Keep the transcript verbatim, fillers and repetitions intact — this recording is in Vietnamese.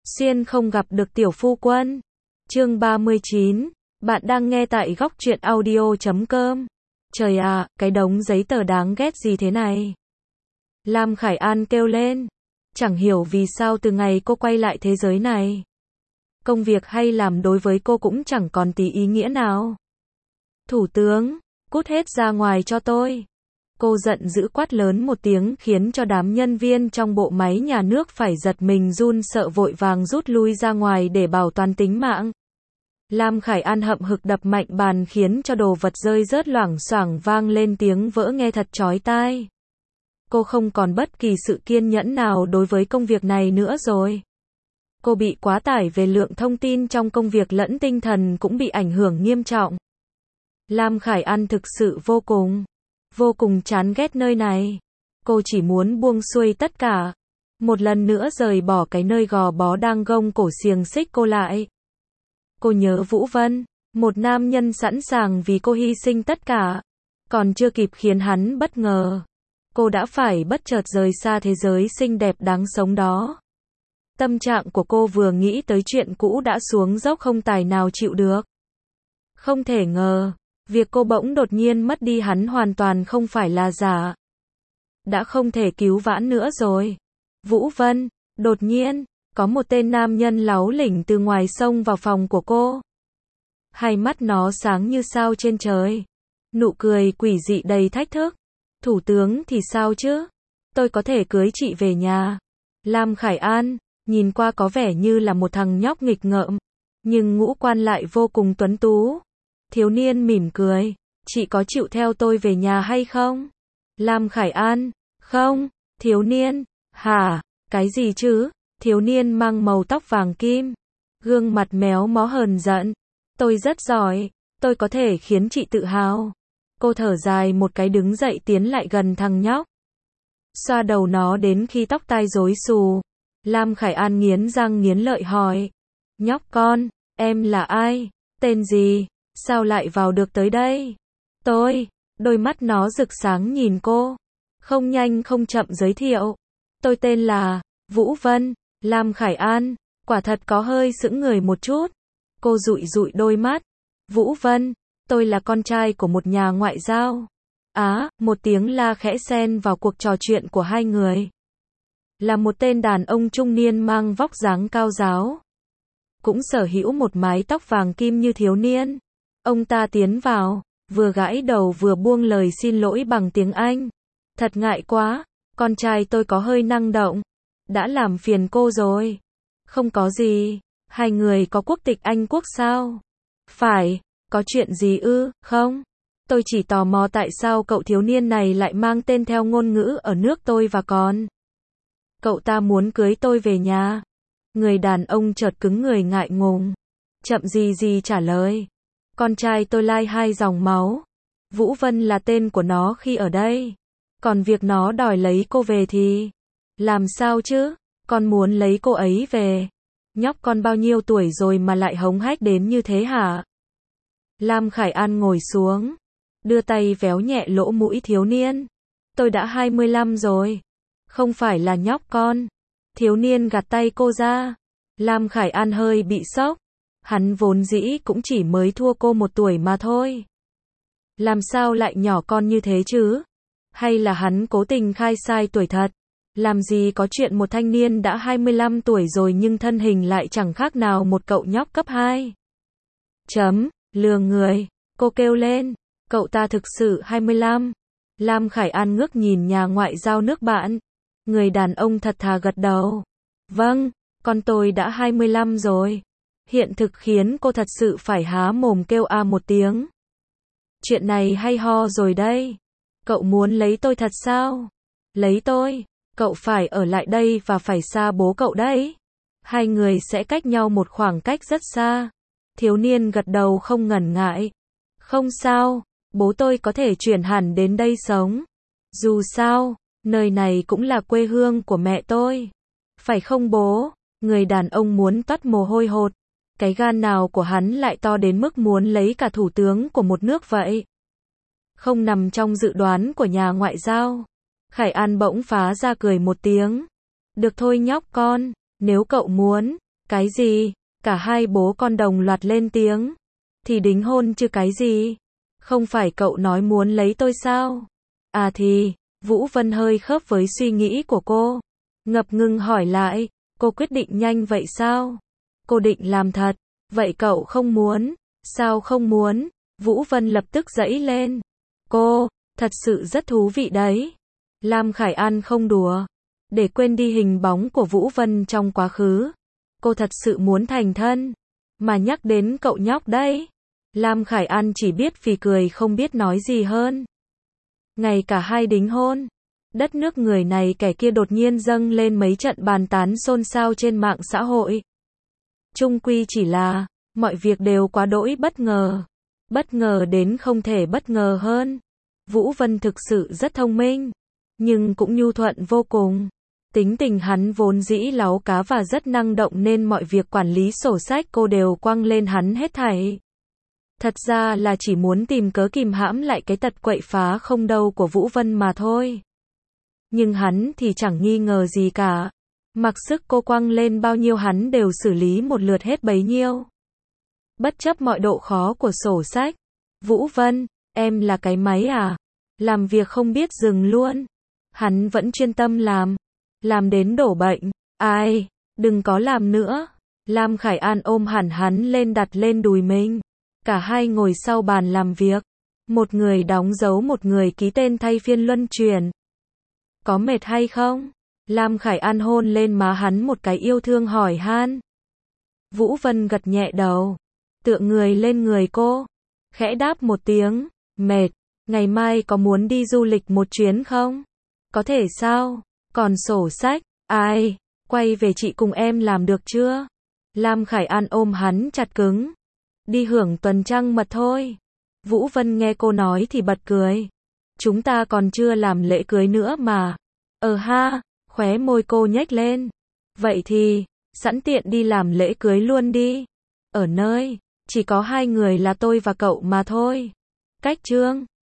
Xuyên không gặp được tiểu phu quân. Chương ba mươi chín. Bạn đang nghe tại góc truyện audio chấm com. Trời ạ, cái đống giấy tờ đáng ghét gì thế này? Lam Khải An kêu lên. Chẳng hiểu vì sao từ ngày cô quay lại thế giới này, công việc hay làm đối với cô cũng chẳng còn tí ý nghĩa nào. Thủ tướng, cút hết ra ngoài cho tôi. Cô giận dữ quát lớn một tiếng khiến cho đám nhân viên trong bộ máy nhà nước phải giật mình run sợ vội vàng rút lui ra ngoài để bảo toàn tính mạng. Lam Khải An hậm hực đập mạnh bàn khiến cho đồ vật rơi rớt loảng xoảng vang lên tiếng vỡ nghe thật chói tai. Cô không còn bất kỳ sự kiên nhẫn nào đối với công việc này nữa rồi. Cô bị quá tải về lượng thông tin trong công việc lẫn tinh thần cũng bị ảnh hưởng nghiêm trọng. Lam Khải An thực sự vô cùng, vô cùng chán ghét nơi này. Cô chỉ muốn buông xuôi tất cả, một lần nữa rời bỏ cái nơi gò bó đang gông cổ xiềng xích cô lại. Cô nhớ Vũ Vân, một nam nhân sẵn sàng vì cô hy sinh tất cả. Còn chưa kịp khiến hắn bất ngờ, cô đã phải bất chợt rời xa thế giới xinh đẹp đáng sống đó. Tâm trạng của cô vừa nghĩ tới chuyện cũ đã xuống dốc không tài nào chịu được. Không thể ngờ, việc cô bỗng đột nhiên mất đi hắn hoàn toàn không phải là giả. Đã không thể cứu vãn nữa rồi. Vũ Vân, đột nhiên, có một tên nam nhân láu lỉnh từ ngoài sông vào phòng của cô. Hai mắt nó sáng như sao trên trời. Nụ cười quỷ dị đầy thách thức. Thủ tướng thì sao chứ? Tôi có thể cưới chị về nhà. Lam Khải An, nhìn qua có vẻ như là một thằng nhóc nghịch ngợm, nhưng ngũ quan lại vô cùng tuấn tú. Thiếu niên mỉm cười. Chị có chịu theo tôi về nhà hay không? Lam Khải An, không. Thiếu niên, hả? Cái gì chứ? Thiếu niên mang màu tóc vàng kim, gương mặt méo mó hờn giận. Tôi rất giỏi, tôi có thể khiến chị tự hào. Cô thở dài một cái đứng dậy tiến lại gần thằng nhóc, xoa đầu nó đến khi tóc tai rối xù. Lam Khải An nghiến răng nghiến lợi hỏi. Nhóc con, em là ai? Tên gì? Sao lại vào được tới đây? Tôi, đôi mắt nó rực sáng nhìn cô. Không nhanh không chậm giới thiệu. Tôi tên là Vũ Vân. Lam Khải An, quả thật có hơi sững người một chút. Cô dụi dụi đôi mắt. Vũ Vân, tôi là con trai của một nhà ngoại giao. Á, một tiếng la khẽ xen vào cuộc trò chuyện của hai người. Là một tên đàn ông trung niên mang vóc dáng cao ráo, cũng sở hữu một mái tóc vàng kim như thiếu niên. Ông ta tiến vào, vừa gãi đầu vừa buông lời xin lỗi bằng tiếng Anh. Thật ngại quá, con trai tôi có hơi năng động. Đã làm phiền cô rồi. Không có gì. Hai người có quốc tịch Anh quốc sao? Phải. Có chuyện gì ư? Không. Tôi chỉ tò mò tại sao cậu thiếu niên này lại mang tên theo ngôn ngữ ở nước tôi và còn. Cậu ta muốn cưới tôi về nhà. Người đàn ông chợt cứng người ngại ngùng. Chậm gì gì trả lời. Con trai tôi lai hai dòng máu. Vũ Vân là tên của nó khi ở đây. Còn việc nó đòi lấy cô về thì... Làm sao chứ? Con muốn lấy cô ấy về. Nhóc con bao nhiêu tuổi rồi mà lại hống hách đến như thế hả? Lam Khải An ngồi xuống, đưa tay véo nhẹ lỗ mũi thiếu niên. Tôi đã hai mươi lăm rồi. Không phải là nhóc con. Thiếu niên gạt tay cô ra. Lam Khải An hơi bị sốc. Hắn vốn dĩ cũng chỉ mới thua cô một tuổi mà thôi. Làm sao lại nhỏ con như thế chứ? Hay là hắn cố tình khai sai tuổi thật? Làm gì có chuyện một thanh niên đã hai mươi lăm tuổi rồi nhưng thân hình lại chẳng khác nào một cậu nhóc cấp hai. Chấm, lừa người, cô kêu lên. Cậu ta thực sự hai mươi lăm. Lam Khải An ngước nhìn nhà ngoại giao nước bạn. Người đàn ông thật thà gật đầu. Vâng, con tôi đã hai mươi lăm rồi. Hiện thực khiến cô thật sự phải há mồm kêu a một tiếng. Chuyện này hay ho rồi đây. Cậu muốn lấy tôi thật sao? Lấy tôi? Cậu phải ở lại đây và phải xa bố cậu đấy. Hai người sẽ cách nhau một khoảng cách rất xa. Thiếu niên gật đầu không ngần ngại. Không sao, bố tôi có thể chuyển hẳn đến đây sống. Dù sao, nơi này cũng là quê hương của mẹ tôi. Phải không bố? Người đàn ông muốn toát mồ hôi hột. Cái gan nào của hắn lại to đến mức muốn lấy cả thủ tướng của một nước vậy? Không nằm trong dự đoán của nhà ngoại giao. Khải An bỗng phá ra cười một tiếng. Được thôi nhóc con, nếu cậu muốn, Cái gì? Cả hai bố con đồng loạt lên tiếng. Thì đính hôn chứ cái gì? Không phải cậu nói muốn lấy tôi sao? À thì, Vũ Vân hơi khớp với suy nghĩ của cô. Ngập ngừng hỏi lại, cô quyết định nhanh vậy sao? Cô định làm thật, vậy cậu không muốn? Sao không muốn? Vũ Vân lập tức giãy lên. Cô, thật sự rất thú vị đấy. Lam Khải An không đùa. Để quên đi hình bóng của Vũ Vân trong quá khứ. Cô thật sự muốn thành thân. Mà nhắc đến cậu nhóc đấy. Lam Khải An chỉ biết phì cười không biết nói gì hơn. Ngày cả hai đính hôn, đất nước người này kẻ kia đột nhiên dâng lên mấy trận bàn tán xôn xao trên mạng xã hội. Chung quy chỉ là, mọi việc đều quá đỗi bất ngờ. Bất ngờ đến không thể bất ngờ hơn. Vũ Vân thực sự rất thông minh, nhưng cũng nhu thuận vô cùng. Tính tình hắn vốn dĩ láu cá và rất năng động nên mọi việc quản lý sổ sách cô đều quăng lên hắn hết thảy. Thật ra là chỉ muốn tìm cớ kìm hãm lại cái tật quậy phá không đâu của Vũ Vân mà thôi. Nhưng hắn thì chẳng nghi ngờ gì cả. Mặc sức cô quăng lên bao nhiêu hắn đều xử lý một lượt hết bấy nhiêu. Bất chấp mọi độ khó của sổ sách. Vũ Vân, em là cái máy à? Làm việc không biết dừng luôn. Hắn vẫn chuyên tâm làm. Làm đến đổ bệnh. Ai, đừng có làm nữa. Lam Khải An ôm hẳn hắn lên đặt lên đùi mình. Cả hai ngồi sau bàn làm việc. Một người đóng dấu một người ký tên thay phiên luân chuyển. Có mệt hay không? Lam Khải An hôn lên má hắn một cái yêu thương hỏi han. Vũ Vân gật nhẹ đầu. Tựa người lên người cô. Khẽ đáp một tiếng. Mệt. Ngày mai có muốn đi du lịch một chuyến không? Có thể sao? Còn sổ sách. Ai? Quay về chị cùng em làm được chưa? Lam Khải An ôm hắn chặt cứng. Đi hưởng tuần trăng mật thôi. Vũ Vân nghe cô nói thì bật cười. Chúng ta còn chưa làm lễ cưới nữa mà. Ờ ha, khóe môi cô nhếch lên. Vậy thì, sẵn tiện đi làm lễ cưới luôn đi. Ở nơi, chỉ có hai người là tôi và cậu mà thôi. Cách chương